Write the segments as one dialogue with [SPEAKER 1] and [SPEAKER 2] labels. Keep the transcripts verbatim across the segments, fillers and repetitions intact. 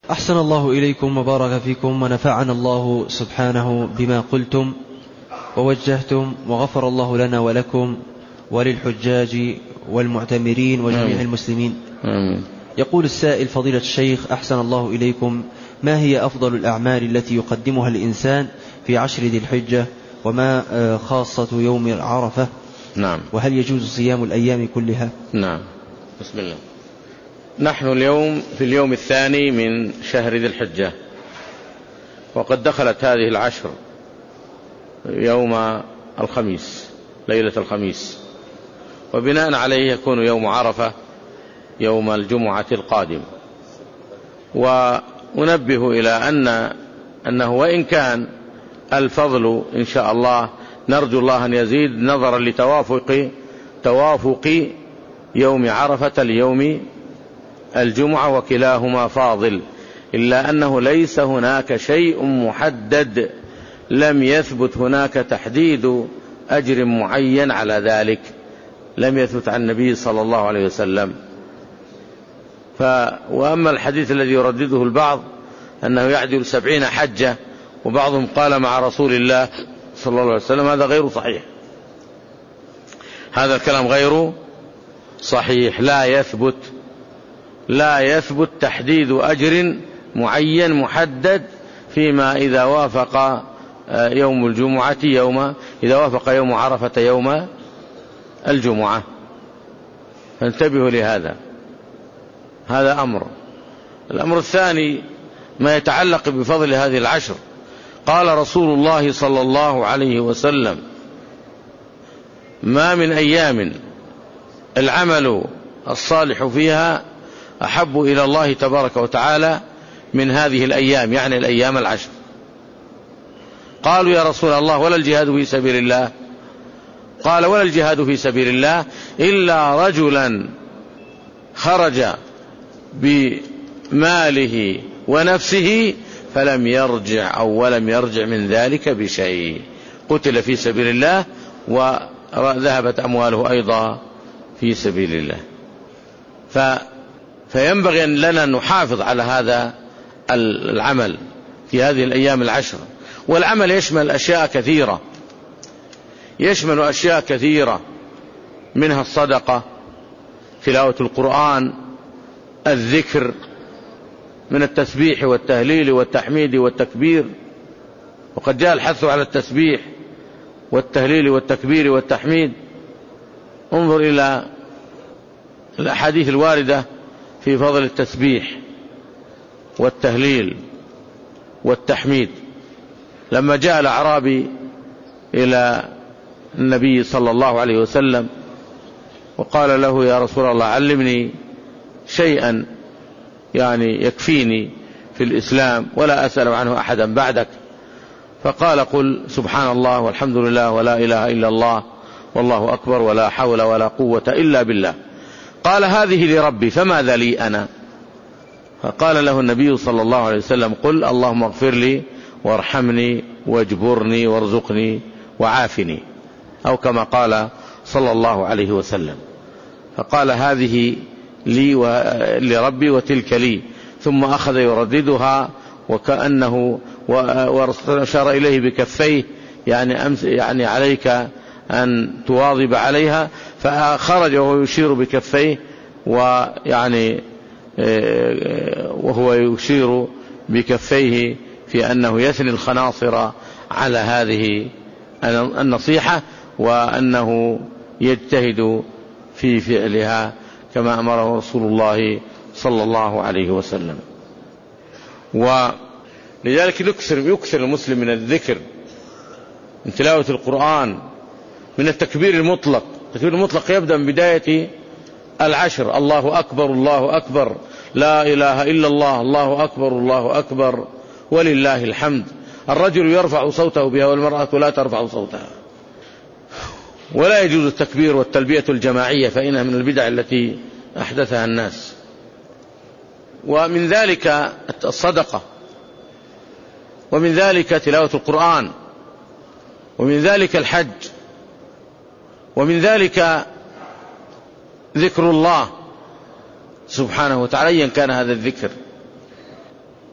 [SPEAKER 1] أحسن الله إليكم وبارك فيكم ونفعنا الله سبحانه بما قلتم ووجهتم، وغفر الله لنا ولكم وللحجاج والمعتمرين وجميع المسلمين.
[SPEAKER 2] آمين.
[SPEAKER 1] يقول السائل: فضيلة الشيخ أحسن الله إليكم، ما هي أفضل الأعمال التي يقدمها الإنسان في عشر ذي الحجة، وما خاصة يوم عرفة؟
[SPEAKER 2] نعم.
[SPEAKER 1] وهل يجوز صيام الأيام كلها؟
[SPEAKER 2] نعم. بسم الله. نحن اليوم في اليوم الثاني من شهر ذي الحجة، وقد دخلت هذه العشر يوم الخميس، ليلة الخميس، وبناء عليه يكون يوم عرفة يوم الجمعة القادم. وننبه إلى أن أنه وإن كان الفضل إن شاء الله نرجو الله أن يزيد نظرا لتوافق توافق يوم عرفة ليوم الجمعة، وكلاهما فاضل، إلا أنه ليس هناك شيء محدد، لم يثبت هناك تحديد أجر معين على ذلك، لم يثبت عن النبي صلى الله عليه وسلم. ف... وأما الحديث الذي يردده البعض أنه يعدل سبعين حجة، وبعضهم قال مع رسول الله صلى الله عليه وسلم، هذا غير صحيح، هذا الكلام غير صحيح، لا يثبت لا يثبت تحديد أجر معين محدد فيما إذا وافق يوم الجمعة يوم إذا وافق يوم عرفة يوم الجمعة، فانتبهوا لهذا. هذا أمر. الأمر الثاني ما يتعلق بفضل هذه العشر. قال رسول الله صلى الله عليه وسلم: ما من أيام العمل الصالح فيها أحب إلى الله تبارك وتعالى من هذه الأيام، يعني الأيام العشر. قالوا: يا رسول الله ولا الجهاد في سبيل الله؟ قال: ولا الجهاد في سبيل الله إلا رجلا خرج بماله ونفسه فلم يرجع أو ولم يرجع من ذلك بشيء، قتل في سبيل الله وذهبت أمواله أيضا في سبيل الله. ف فينبغي لنا أن نحافظ على هذا العمل في هذه الأيام العشر. والعمل يشمل أشياء كثيرة، يشمل أشياء كثيرة منها الصدقة، تلاوة القرآن، الذكر من التسبيح والتهليل والتحميد والتكبير، وقد جاء الحث على التسبيح والتهليل والتكبير والتحميد. انظر إلى الأحاديث الواردة في فضل التسبيح والتهليل والتحميد. لما جاء الأعرابي إلى النبي صلى الله عليه وسلم وقال له: يا رسول الله علمني شيئا يعني يكفيني في الإسلام ولا أسأل عنه أحدا بعدك. فقال: قل سبحان الله والحمد لله ولا إله إلا الله والله أكبر ولا حول ولا قوة إلا بالله. قال: هذه لربي فماذا لي أنا؟ فقال له النبي صلى الله عليه وسلم: قل اللهم اغفر لي وارحمني واجبرني وارزقني وعافني، أو كما قال صلى الله عليه وسلم. فقال: هذه لي لربي وتلك لي، ثم أخذ يرددها وكأنه وأشار إليه بكفيه، يعني أمس يعني عليك أن تواظب عليها. فخرج وهو يشير بكفيه، ويعني وهو يشير بكفيه في أنه يثني الخناصر على هذه النصيحة، وأنه يجتهد في فعلها كما أمره رسول الله صلى الله عليه وسلم. ولذلك يكثر يكثر المسلم من الذكر، من تلاوة القرآن، من التكبير المطلق. التكبير المطلق يبدأ من بداية العشر: الله أكبر الله أكبر، لا إله إلا الله، الله أكبر الله أكبر ولله الحمد. الرجل يرفع صوته بها والمرأة لا ترفع صوتها. ولا يجوز التكبير والتلبية الجماعية، فإنها من البدع التي أحدثها الناس. ومن ذلك الصدقة، ومن ذلك تلاوة القرآن، ومن ذلك الحج، ومن ذلك ذكر الله سبحانه وتعالى، أيا كان هذا الذكر.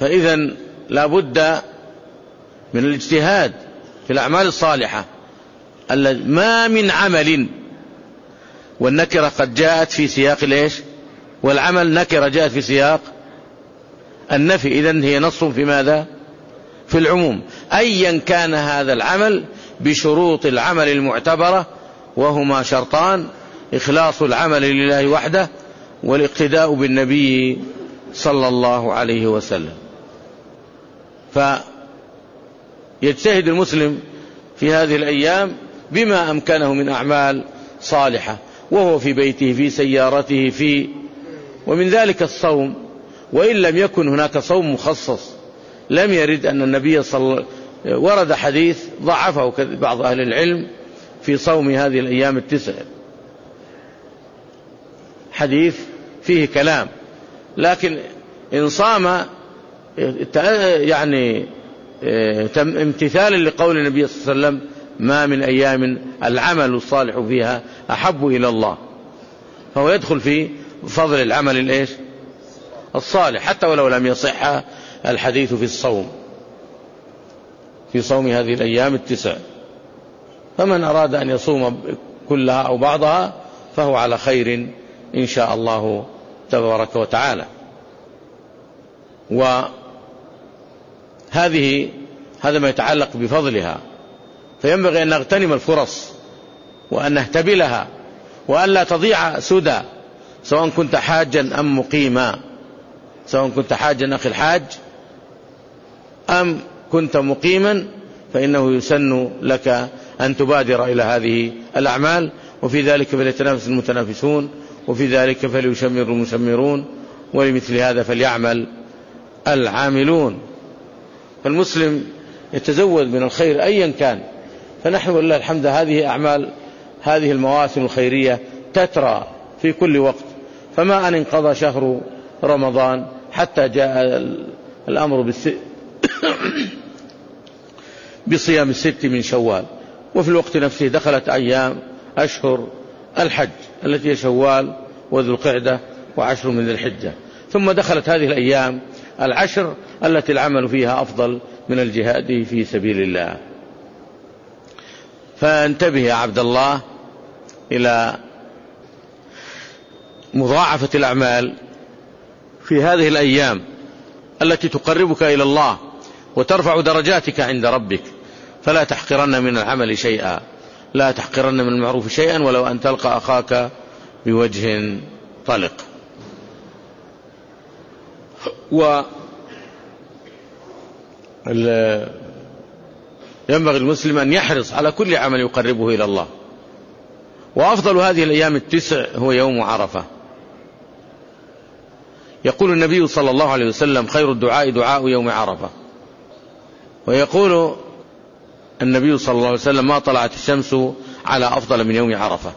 [SPEAKER 2] فإذا لا بد من الاجتهاد في الأعمال الصالحة. ما من عمل، والنكرة قد جاءت في سياق ليش، والعمل نكرة جاءت في سياق النفي، إذن هي نص في ماذا؟ في العموم. أيا كان هذا العمل بشروط العمل المعتبرة، وهما شرطان: إخلاص العمل لله وحده، والاقتداء بالنبي صلى الله عليه وسلم. فيجتهد المسلم في هذه الأيام بما أمكنه من أعمال صالحة، وهو في بيته، في سيارته، في ومن ذلك الصوم. وإن لم يكن هناك صوم مخصص، لم يرد أن النبي صلى ورد حديث ضعفه بعض أهل العلم في صوم هذه الأيام التسع، حديث فيه كلام، لكن إن صام يعني امتثالا لقول النبي صلى الله عليه وسلم: ما من أيام العمل الصالح فيها أحب إلى الله، فهو يدخل في فضل العمل الإيش الصالح، حتى ولو لم يصح الحديث في الصوم، في صوم هذه الأيام التسع. فمن أراد أن يصوم كلها أو بعضها فهو على خير إن شاء الله تبارك وتعالى. وهذه هذا ما يتعلق بفضلها، فينبغي أن نغتنم الفرص وأن نهتبلها، وأن لا تضيع سدى، سواء كنت حاجا أم مقيما، سواء كنت حاجا أخي الحاج أم كنت مقيما، فإنه يسن لك أن تبادر إلى هذه الأعمال. وفي ذلك فليتنافس المتنافسون، وفي ذلك فليشمر المشمرون، ولمثل هذا فليعمل العاملون. فالمسلم يتزود من الخير أيا كان. فنحن والله الحمد هذه أعمال، هذه المواسم الخيرية تترى في كل وقت. فما أن انقضى شهر رمضان حتى جاء الأمر بالس... بصيام الست من شوال، وفي الوقت نفسه دخلت أيام أشهر الحج التي هي شوال وذو القعدة وعشر من ذي الحجة، ثم دخلت هذه الأيام العشر التي العمل فيها أفضل من الجهاد في سبيل الله. فانتبه يا عبد الله إلى مضاعفة الأعمال في هذه الأيام التي تقربك إلى الله وترفع درجاتك عند ربك. فلا تحقرن من العمل شيئا، لا تحقرن من المعروف شيئا، ولو أن تلقى أخاك بوجه طلق. و ينبغي المسلم أن يحرص على كل عمل يقربه إلى الله. وأفضل هذه الأيام التسع هو يوم عرفة. يقول النبي صلى الله عليه وسلم: خير الدعاء دعاء يوم عرفة. ويقول النبي صلى الله عليه وسلم: ما طلعت الشمس على أفضل من يوم عرفة.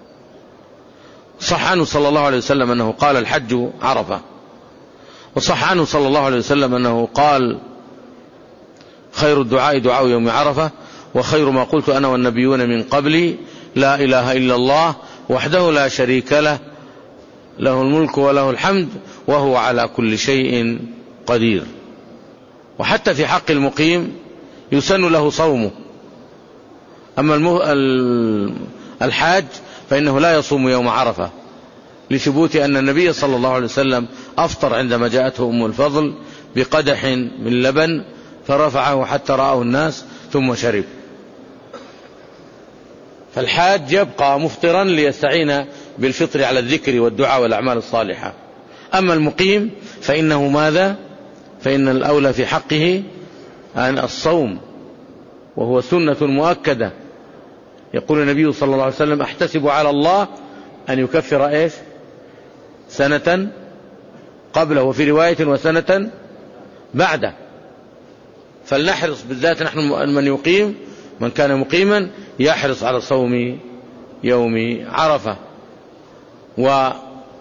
[SPEAKER 2] صح عنه صلى الله عليه وسلم أنه قال: الحج عرفة. وصح عنه صلى الله عليه وسلم أنه قال: خير الدعاء دعاء يوم عرفة، وخير ما قلت أنا والنبيون من قبلي لا إله إلا الله وحده لا شريك له، له الملك وله الحمد وهو على كل شيء قدير. وحتى في حق المقيم يسن له صومه. أما الحاج فإنه لا يصوم يوم عرفة، لثبوت أن النبي صلى الله عليه وسلم أفطر عندما جاءته أم الفضل بقدح من لبن فرفعه حتى رآه الناس ثم شرب. فالحاج يبقى مفطرا ليستعين بالفطر على الذكر والدعاء والأعمال الصالحة. أما المقيم فإنه ماذا؟ فإن الأولى في حقه أن الصوم، وهو سنة مؤكدة. يقول النبي صلى الله عليه وسلم: أحتسب على الله أن يكفر إيش؟ سنة قبله، وفي رواية وسنة بعده. فلنحرص بالذات نحن من يقيم، من كان مقيما يحرص على صوم يوم عرفة. ولا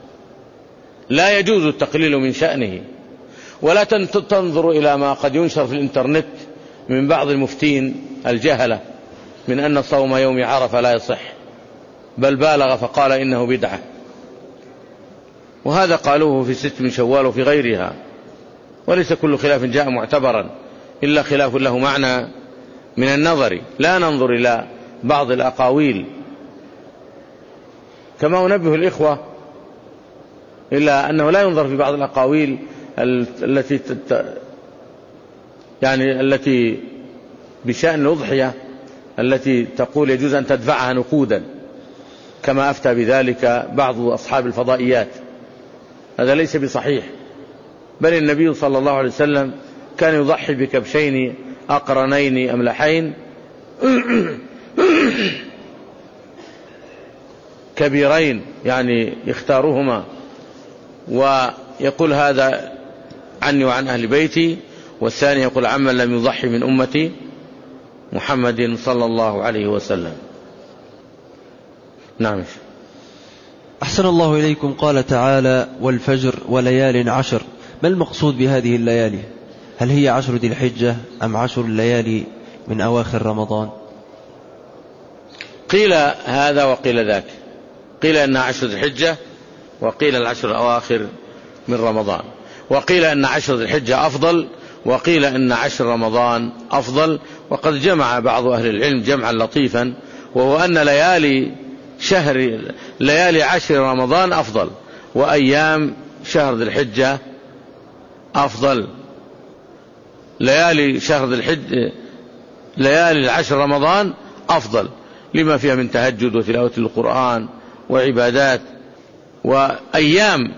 [SPEAKER 2] يجوز التقليل من شأنه، ولا تنظر إلى ما قد ينشر في الإنترنت من بعض المفتين الجهلة من أن صوم يوم عرفة لا يصح، بل بالغ فقال إنه بدعة، وهذا قالوه في ست من شوال وفي غيرها. وليس كل خلاف جاء معتبرا إلا خلاف له معنى من النظر، لا ننظر إلى بعض الأقاويل. كما أنبه الإخوة إلا أنه لا ينظر في بعض الأقاويل التي يعني التي بشأن الأضحية التي تقول يجوز أن تدفعها نقودا، كما أفتى بذلك بعض أصحاب الفضائيات. هذا ليس بصحيح، بل النبي صلى الله عليه وسلم كان يضحي بكبشين أقرنين أملحين كبيرين، يعني يختارهما ويقول هذا عني وعن أهل بيتي، والثاني يقول عمن لم يضحي من أمتي محمد صلى الله عليه وسلم. نعم.
[SPEAKER 1] أحسن الله إليكم. قال تعالى: والفجر وليال عشر. ما المقصود بهذه الليالي؟ هل هي عشر ذي الحجة أم عشر الليالي من أواخر رمضان؟
[SPEAKER 2] قيل هذا وقيل ذاك، قيل أن عشر ذي الحجة، وقيل العشر الأواخر من رمضان، وقيل أن عشر ذي الحجة أفضل، وقيل أن عشر رمضان أفضل. وقد جمع بعض أهل العلم جمعا لطيفا، وهو أن ليالي شهر ليالي عشر رمضان أفضل، وأيام شهر ذي الحجة أفضل. ليالي شهر ذي الحجة ليالي العشر رمضان أفضل لما فيها من تهجد وتلاوة القرآن وعبادات، وأيام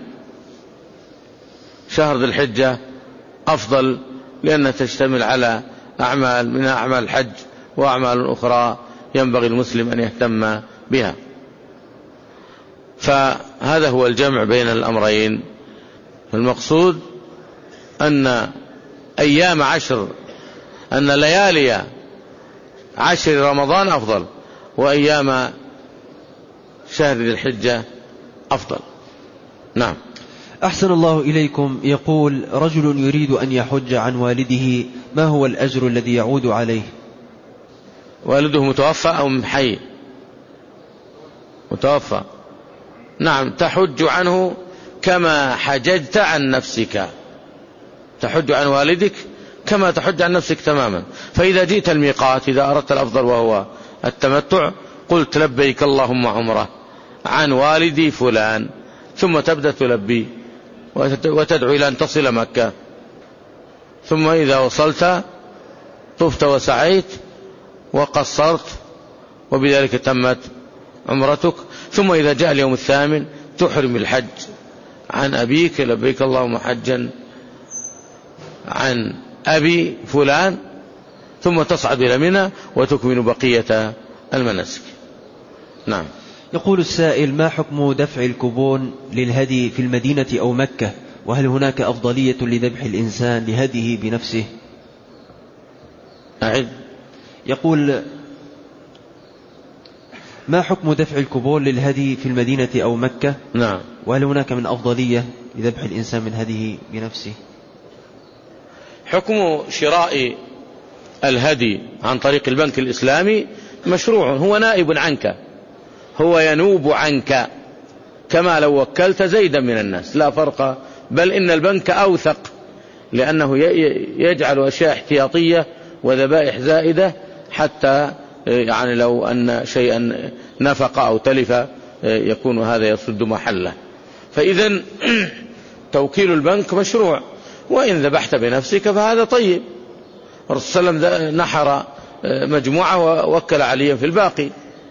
[SPEAKER 2] شهر ذي الحجة أفضل لأنها تشتمل على أعمال من أعمال الحج وأعمال أخرى ينبغي المسلم أن يهتم بها. فهذا هو الجمع بين الأمرين. المقصود أن أيام عشر أن ليالي عشر رمضان أفضل، وأيام شهر ذي الحجة أفضل. نعم.
[SPEAKER 1] أحسن الله إليكم. يقول: رجل يريد أن يحج عن والده، ما هو الأجر الذي يعود عليه؟
[SPEAKER 2] والده متوفى أو حي؟ متوفى. نعم، تحج عنه كما حججت عن نفسك، تحج عن والدك كما تحج عن نفسك تماما. فإذا جئت الميقات، إذا أردت الأفضل وهو التمتع، قلت لبيك اللهم عمره عن والدي فلان، ثم تبدأ تلبي وتدعو إلى أن تصل مكة، ثم إذا وصلت طفت وسعيت وقصرت، وبذلك تمت عمرتك. ثم إذا جاء اليوم الثامن تحرم الحج عن أبيك، لبيك اللهم حجا عن أبي فلان، ثم تصعد إلى منى وتكمل بقية المناسك. نعم.
[SPEAKER 1] يقول السائل: ما حكم دفع الكوبون للهدي في المدينة أو مكة؟ وهل هناك أفضلية لذبح الإنسان لهديه بنفسه؟
[SPEAKER 2] أعد.
[SPEAKER 1] يقول: ما حكم دفع الكوبون للهدي في المدينة أو مكة؟
[SPEAKER 2] نعم.
[SPEAKER 1] وهل هناك من أفضلية لذبح الإنسان من هديه بنفسه؟
[SPEAKER 2] حكم شراء الهدي عن طريق البنك الإسلامي مشروع، هو نائب عنك، هو ينوب عنك كما لو وكلت زيدا من الناس، لا فرق، بل إن البنك أوثق لأنه يجعل أشياء احتياطية وذبائح زائدة، حتى يعني لو أن شيئا نفق أو تلف يكون هذا يصد محله. فإذا توكيل البنك مشروع، وإن ذبحت بنفسك فهذا طيب. الرسول صلى الله عليه وسلم نحر مجموعة ووكل عليا في الباقي.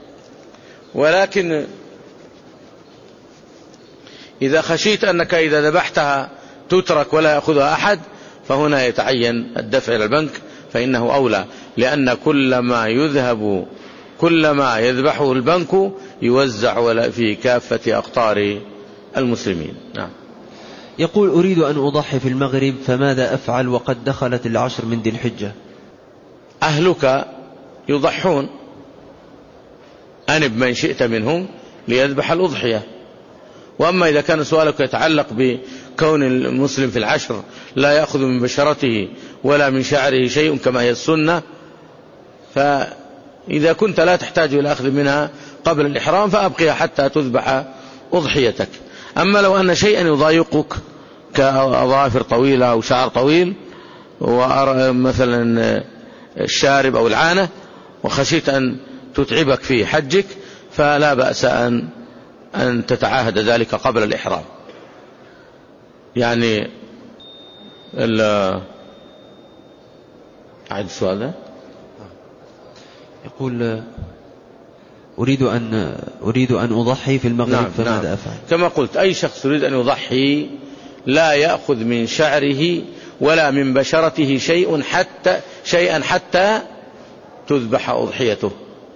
[SPEAKER 2] ولكن إذا خشيت أنك إذا ذبحتها تترك ولا يأخذها أحد، فهنا يتعين الدفع إلى البنك، فإنه أولى، لأن كل ما يذهب كل ما يذبحه البنك يوزع في كافة أقطار المسلمين. نعم.
[SPEAKER 1] يقول: أريد أن أضحي في المغرب، فماذا أفعل وقد دخلت العشر من ذي الحجة؟
[SPEAKER 2] أهلك يضحون، أنب من شئت منهم ليذبح الأضحية. وأما إذا كان سؤالك يتعلق بكون المسلم في العشر لا يأخذ من بشرته ولا من شعره شيء كما هي السنة، فإذا كنت لا تحتاج إلى أخذ منها قبل الإحرام فأبقيها حتى تذبح أضحيتك. أما لو أن شيئا يضايقك كأظافر طويلة أو شعر طويل ومثلا الشارب أو العانة وخشيت أن تتعبك في حجك فلا بأس أن أن تتعاهد ذلك قبل الإحرام. يعني أعد السؤال ده.
[SPEAKER 1] يقول أريد أن أريد أن أضحي في المغرب نعم فماذا نعم. أفعل؟
[SPEAKER 2] كما قلت أي شخص يريد أن يضحي لا يأخذ من شعره ولا من بشرته شيء حتى شيئا حتى تذبح أضحيته.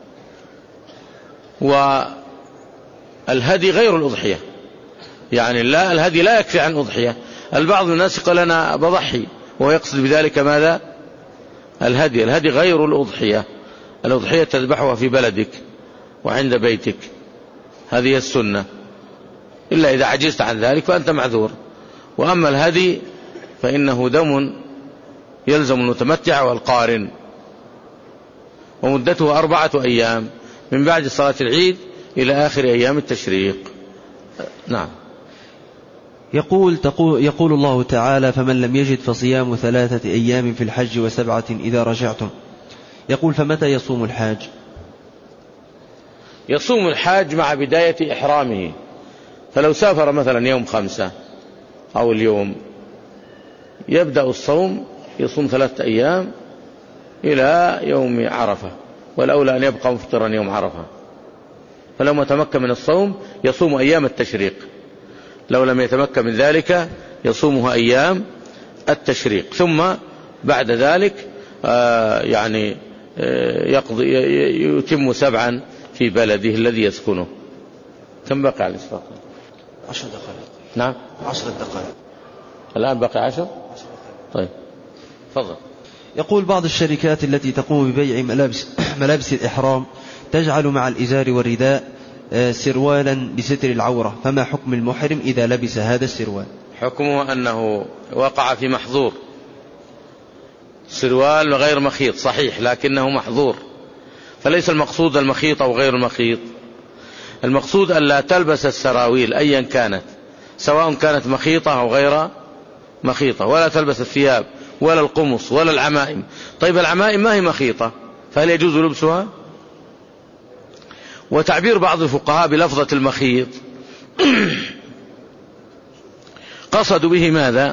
[SPEAKER 2] والهدي غير الأضحية، يعني لا الهدي لا يكفي عن أضحية. البعض من الناس قال أنا بضحي وهو يقصد بذلك ماذا؟ الهدي. الهدي غير الأضحية. الأضحية تذبحها في بلدك وعند بيتك، هذه السنة، إلا إذا عجزت عن ذلك فأنت معذور. وأما الهدي فإنه دم يلزم المتمتع والقارن، ومدته أربعة أيام من بعد صلاة العيد إلى آخر أيام التشريق. نعم.
[SPEAKER 1] يقول, تقول يقول الله تعالى فمن لم يجد فصيام ثلاثة أيام في الحج وسبعة إذا رجعتم. يقول فمتى يصوم الحاج؟
[SPEAKER 2] يصوم الحاج مع بداية إحرامه، فلو سافر مثلا يوم خمسة أو اليوم يبدأ الصوم، يصوم ثلاثة أيام إلى يوم عرفة، والأولى أن يبقى مفطرا يوم عرفة. فلو ما تمكن من الصوم يصوم أيام التشريق، لو لم يتمكن من ذلك يصومها أيام التشريق، ثم بعد ذلك آه يعني آه يقضي يتم سبعا في بلده الذي يسكنه. كم بقي على الإسفاق؟
[SPEAKER 1] عشر دقائق.
[SPEAKER 2] نعم
[SPEAKER 1] عشر دقائق
[SPEAKER 2] الآن بقي عشر. طيب تفضل.
[SPEAKER 1] يقول بعض الشركات التي تقوم ببيع ملابس, ملابس الإحرام تجعل مع الإزار والرداء سروالا بستر العورة، فما حكم المحرم إذا لبس هذا السروال؟
[SPEAKER 2] حكمه أنه وقع في محظور. سروال غير مخيط صحيح لكنه محظور، فليس المقصود المخيط أو غير المخيط، المقصود أن لا تلبس السراويل أيا كانت، سواء كانت مخيطة أو غير مخيطة، ولا تلبس الثياب ولا القمص ولا العمائم. طيب العمائم ما هي مخيطة، فهل يجوز لبسها؟ وتعبير بعض الفقهاء بلفظة المخيط قصدوا به ماذا؟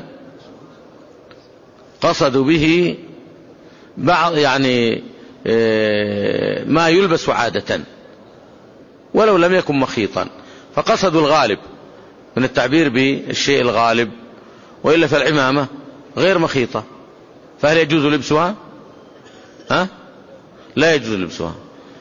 [SPEAKER 2] قصدوا به بعض يعني ما يلبس عادة ولو لم يكن مخيطا، فقصدوا الغالب من التعبير بالشيء الغالب، وإلا فالعمامة غير مخيطة، فهل يجوز لبسها؟ ها؟ لا يجوز لبسها.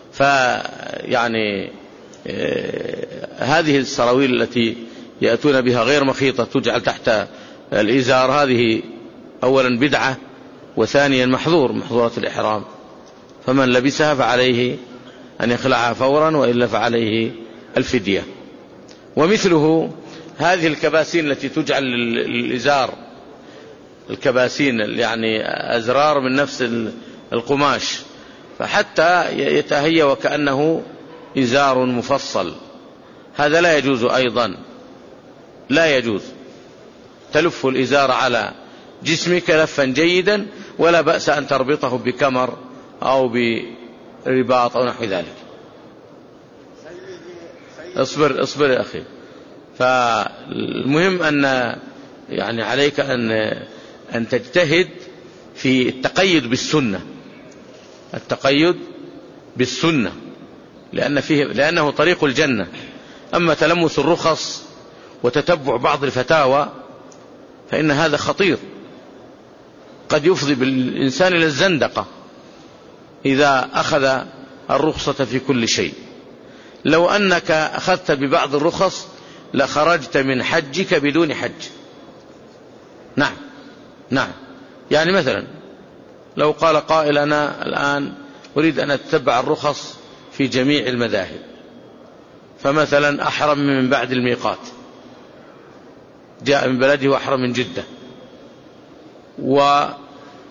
[SPEAKER 2] فيعني هذه السراويل التي يأتون بها غير مخيطة تجعل تحت الإزار، هذه أولا بدعة، وثانيا محظور محظورات الإحرام، فمن لبسها فعليه أن يخلعها فورا، وإلا فعليه الفدية. ومثله هذه الكباسين التي تجعل للإزار، الكباسين يعني أزرار من نفس القماش، فحتى يتهيأ وكأنه إزار مفصل، هذا لا يجوز أيضا، لا يجوز. تلف الإزار على جسمك لفا جيدا، ولا بأس أن تربطه بكمر أو برباط أو نحو ذلك. اصبر اصبر يا أخي. فالمهم أن يعني عليك أن أن تجتهد في التقيد بالسنة، التقيد بالسنة، لأن فيه لأنه طريق الجنة. أما تلمس الرخص وتتبع بعض الفتاوى فإن هذا خطير، قد يفضي بالإنسان إلى الزندقة إذا أخذ الرخصة في كل شيء. لو أنك أخذت ببعض الرخص لخرجت من حجك بدون حج. نعم نعم. يعني مثلا لو قال قائل أنا الآن أريد أن أتبع الرخص في جميع المذاهب، فمثلا أحرم من بعد الميقات، جاء من بلده وأحرم من جدة، ولم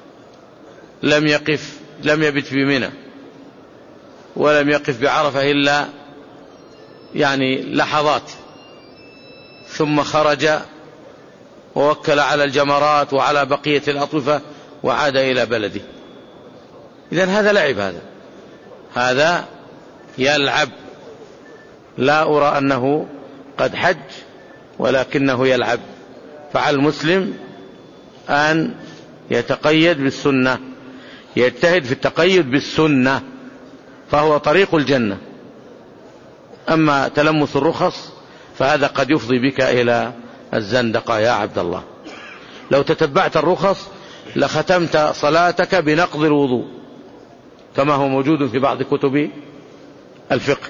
[SPEAKER 2] يقف لم يبت بمنى، ولم يقف بعرفة إلا يعني لحظات، ثم خرج ووكل على الجمرات وعلى بقية الأطوفة وعاد إلى بلده. إذن هذا لعب، هذا هذا يلعب، لا أرى أنه قد حج ولكنه يلعب. فعلى المسلم أن يتقيد بالسنة، يجتهد في التقيد بالسنة، فهو طريق الجنة. أما تلمس الرخص فهذا قد يفضي بك إلى الزندقة يا عبد الله. لو تتبعت الرخص لختمت صلاتك بنقض الوضوء كما هو موجود في بعض كتب الفقه،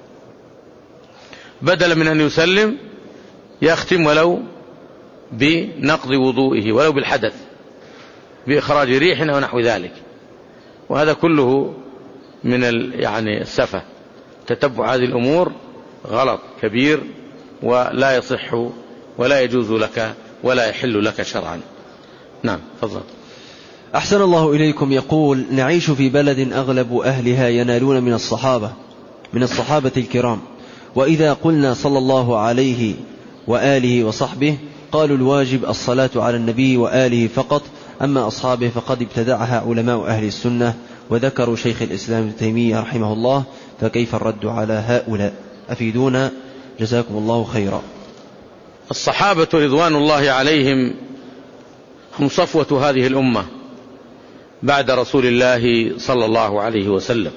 [SPEAKER 2] بدلا من أن يسلم يختم ولو بنقض وضوئه ولو بالحدث، بإخراج ريح ونحو ذلك. وهذا كله من يعني السفة. تتبع هذه الأمور غلط كبير ولا يصح ولا يجوز لك ولا يحل لك شرعا. نعم فضل.
[SPEAKER 1] أحسن الله إليكم. يقول: نعيش في بلد أغلب أهلها ينالون من الصحابة من الصحابة الكرام، وإذا قلنا صلى الله عليه وآله وصحبه قالوا الواجب الصلاة على النبي وآله فقط، أما أصحابه فقد ابتدعها علماء أهل السنة، وذكروا شيخ الإسلام ابن تيمية رحمه الله، فكيف الرد على هؤلاء؟ أفيدونا جزاكم الله خيرا.
[SPEAKER 2] الصحابة رضوان الله عليهم هم صفوة هذه الأمة بعد رسول الله صلى الله عليه وسلم،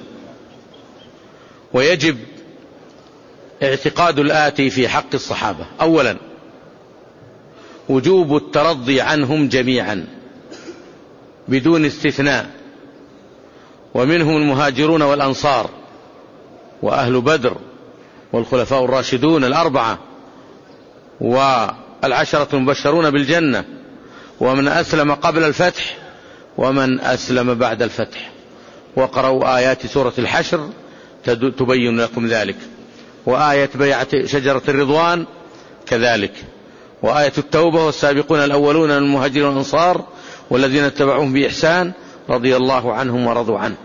[SPEAKER 2] ويجب اعتقاد الآتي في حق الصحابة: أولا وجوب الترضي عنهم جميعا بدون استثناء، ومنهم المهاجرون والأنصار وأهل بدر والخلفاء الراشدون الأربعة والعشرة المبشرون بالجنة، ومن أسلم قبل الفتح ومن أسلم بعد الفتح. وقرأوا آيات سورة الحشر تبين لكم ذلك، وآية بيعة شجرة الرضوان كذلك، وآية التوبة والسابقون الأولون من المهاجرين والأنصار والذين اتبعوهم بإحسان رضي الله عنهم ورضوا عنه.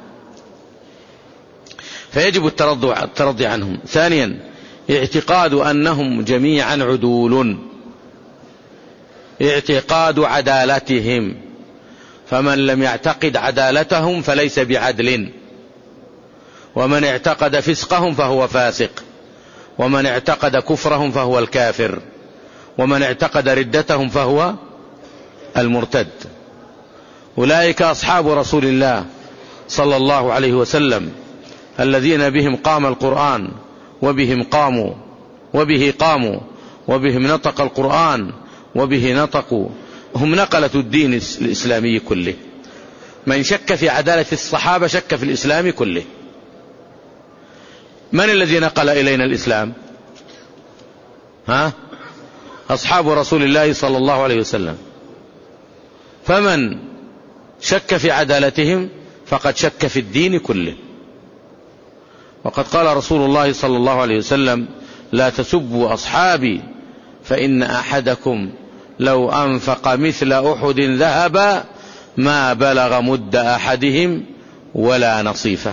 [SPEAKER 2] فيجب الترضي عنهم. ثانيا اعتقاد أنهم جميعا عدول، اعتقاد عدالتهم، فمن لم يعتقد عدالتهم فليس بعدل، ومن اعتقد فسقهم فهو فاسق، ومن اعتقد كفرهم فهو الكافر، ومن اعتقد ردتهم فهو المرتد. أولئك أصحاب رسول الله صلى الله عليه وسلم الذين بهم قام القرآن وبهم قاموا وبه قاموا وبهم نطق القرآن وبه نطقوا، هم نقلة الدين الإسلامي كله. من شك في عدالة الصحابة شك في الإسلام كله. من الذي نقل إلينا الإسلام؟ ها؟ أصحاب رسول الله صلى الله عليه وسلم. فمن شك في عدالتهم فقد شك في الدين كله. وقد قال رسول الله صلى الله عليه وسلم: لا تسبوا أصحابي فإن أحدكم لو أنفق مثل أحد ذهبا ما بلغ مد أحدهم ولا نصيفه.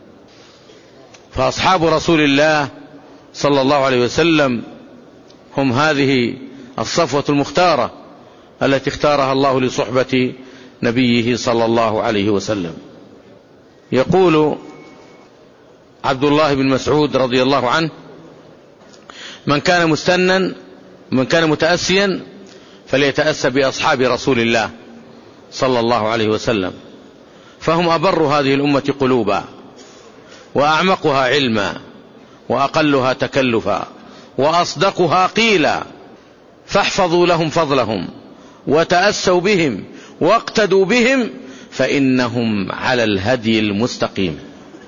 [SPEAKER 2] فأصحاب رسول الله صلى الله عليه وسلم هم هذه الصفوة المختارة التي اختارها الله لصحبة نبيه صلى الله عليه وسلم. يقول عبد الله بن مسعود رضي الله عنه: من كان مستنا من كان متأسيا فليتأسى بأصحاب رسول الله صلى الله عليه وسلم، فهم أبر هذه الأمة قلوبا، وأعمقها علما، وأقلها تكلفا، وأصدقها قيلا، فاحفظوا لهم فضلهم وتأسوا بهم واقتدوا بهم فإنهم على الهدي المستقيم.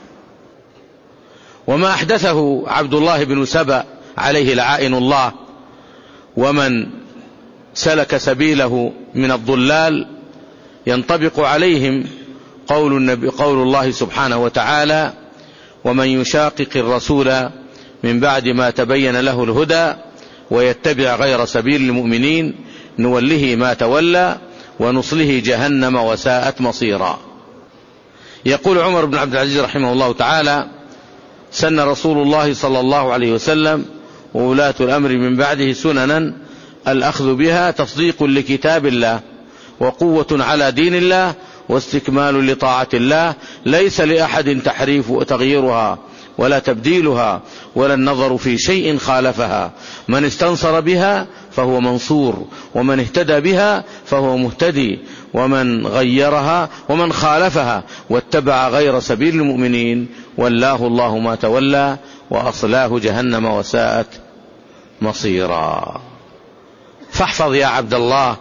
[SPEAKER 2] وما أحدثه عبد الله بن سبأ عليه لعائن الله ومن سلك سبيله من الضلال ينطبق عليهم قول النبي قول الله سبحانه وتعالى: ومن يشاقق الرسول من بعد ما تبين له الهدى ويتبع غير سبيل المؤمنين نوله ما تولى ونصله جهنم وساءت مصيرا. يقول عمر بن عبد العزيز رحمه الله تعالى: سن رسول الله صلى الله عليه وسلم وولاة الأمر من بعده سننا الأخذ بها تصديق لكتاب الله وقوة على دين الله واستكمال لطاعة الله، ليس لأحد تحريف وتغييرها ولا تبديلها ولا النظر في شيء خالفها. من استنصر بها فهو منصور، ومن اهتدى بها فهو مهتدي، ومن غيرها ومن خالفها واتبع غير سبيل المؤمنين ولاه الله ما تولى وأصلاه جهنم وساءت مصيرا. فاحفظ يا عبد الله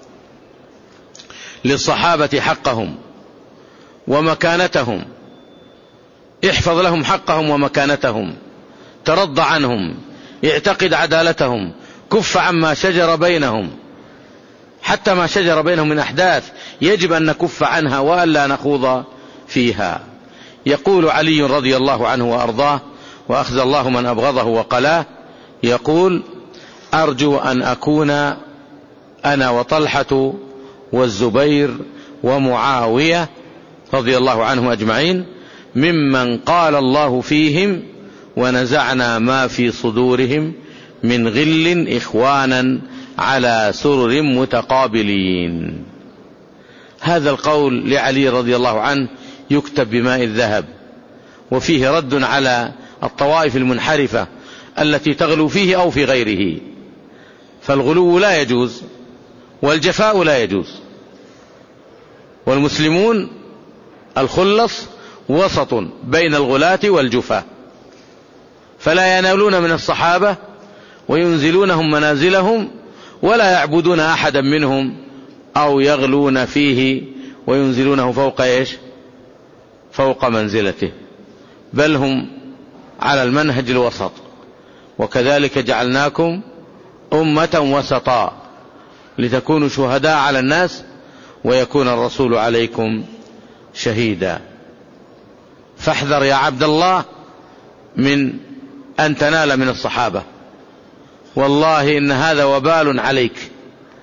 [SPEAKER 2] للصحابة حقهم ومكانتهم، احفظ لهم حقهم ومكانتهم، ترضى عنهم، اعتقد عدالتهم، كف عما شجر بينهم، حتى ما شجر بينهم من أحداث يجب أن نكف عنها وألا نخوض فيها. يقول علي رضي الله عنه وأرضاه، وأخذ الله من أبغضه وقلاه، يقول: أرجو أن أكون أنا وطلحة والزبير ومعاوية رضي الله عنهم أجمعين ممن قال الله فيهم: ونزعنا ما في صدورهم من غل إخوانا على سرر متقابلين. هذا القول لعلي رضي الله عنه يكتب بماء الذهب، وفيه رد على الطوائف المنحرفة التي تغلو فيه أو في غيره. فالغلو لا يجوز والجفاء لا يجوز، والمسلمون الخلص وسط بين الغلاة والجفاء، فلا ينالون من الصحابة وينزلونهم منازلهم، ولا يعبدون أحدا منهم أو يغلون فيه وينزلونه فوق إيش؟ فوق منزلته، بل هم على المنهج الوسط. وكذلك جعلناكم أمة وسطا لتكونوا شهداء على الناس ويكون الرسول عليكم شهيدا. فاحذر يا عبد الله من أن تنال من الصحابة، والله إن هذا وبال عليك،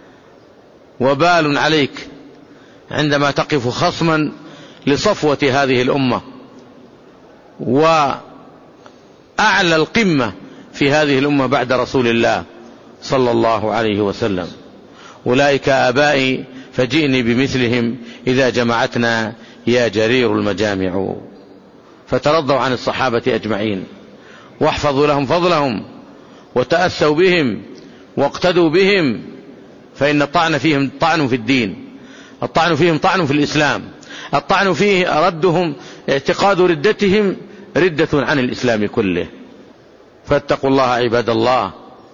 [SPEAKER 2] وبال عليك عندما تقف خصما لصفوة هذه الأمة وأعلى القمة في هذه الأمة بعد رسول الله صلى الله عليه وسلم. أولئك آبائي فجئني بمثلهم إذا جمعتنا يا جرير المجامع. فترضوا عن الصحابة أجمعين، واحفظوا لهم فضلهم، وتأسوا بهم واقتدوا بهم، فإن الطعن فيهم طعن في الدين، الطعن فيهم طعن في الإسلام، الطعن فيه ردهم اعتقاد ردتهم ردة عن الإسلام كله. فاتقوا الله عباد الله،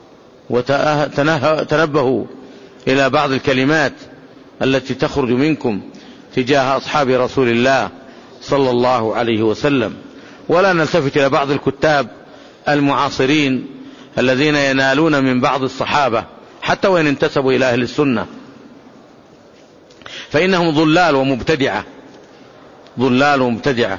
[SPEAKER 2] وتنبهوا إلى بعض الكلمات التي تخرج منكم تجاه أصحاب رسول الله صلى الله عليه وسلم، ولا نلتفت إلى بعض الكتاب المعاصرين الذين ينالون من بعض الصحابة حتى وإن انتسبوا إلى أهل السنة، فإنهم ضلال ومبتدعة، ضلال ومبتدعة.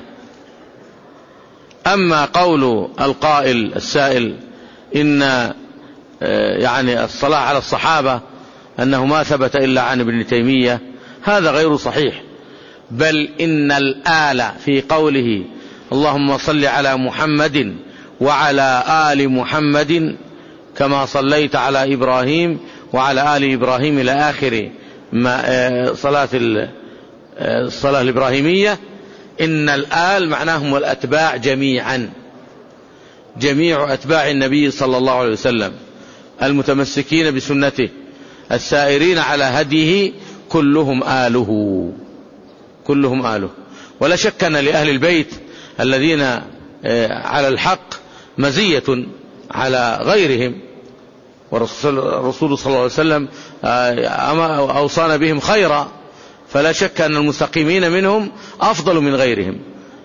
[SPEAKER 2] أما قول القائل السائل إن يعني الصلاة على الصحابة أنه ما ثبت إلا عن ابن تيمية، هذا غير صحيح، بل إن الآل في قوله اللهم صل على محمد وعلى آل محمد كما صليت على إبراهيم وعلى آل إبراهيم إلى آخر صلاة الصلاة الإبراهيمية، إن الآل معناهم الأتباع جميعا، جميع أتباع النبي صلى الله عليه وسلم المتمسكين بسنته السائرين على هديه كلهم آله، كلهم آله. ولا شك أن لأهل البيت الذين على الحق مزية على غيرهم، والرسول صلى الله عليه وسلم أوصانا بهم خيرا، فلا شك أن المستقيمين منهم أفضل من غيرهم.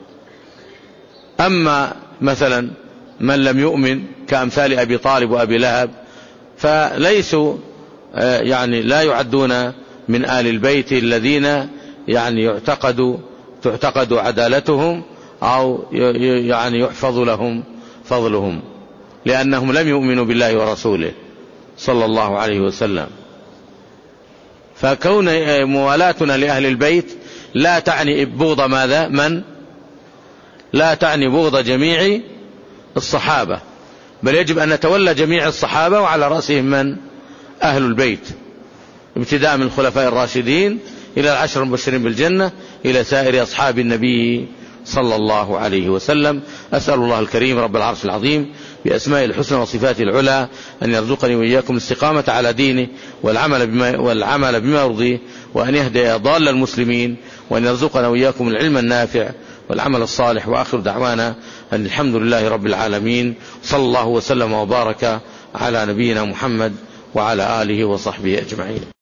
[SPEAKER 2] أما مثلا من لم يؤمن كأمثال أبي طالب وأبي لهب فليسوا يعني لا يعدون من آل البيت الذين يعني يعتقد تعتقد عدالتهم أو يعني يحفظ لهم فضلهم، لأنهم لم يؤمنوا بالله ورسوله صلى الله عليه وسلم. فكون موالاتنا لأهل البيت لا تعني بغض ماذا من لا تعني بغض جميع الصحابة، بل يجب أن نتولى جميع الصحابة، وعلى رأسهم من أهل البيت، ابتداء من الخلفاء الراشدين إلى العشر المبشرين بالجنة إلى سائر أصحاب النبي صلى الله عليه وسلم. أسأل الله الكريم رب العرش العظيم بأسماء الحسنى وصفاته العلى أن يرزقني وإياكم الاستقامة على دينه والعمل بما, والعمل بما يرضيه، وأن يهدي ضال المسلمين، وأن يرزقنا وإياكم العلم النافع والعمل الصالح. وآخر دعوانا أن الحمد لله رب العالمين، صلى الله وسلم وبارك على نبينا محمد وعلى آله وصحبه أجمعين.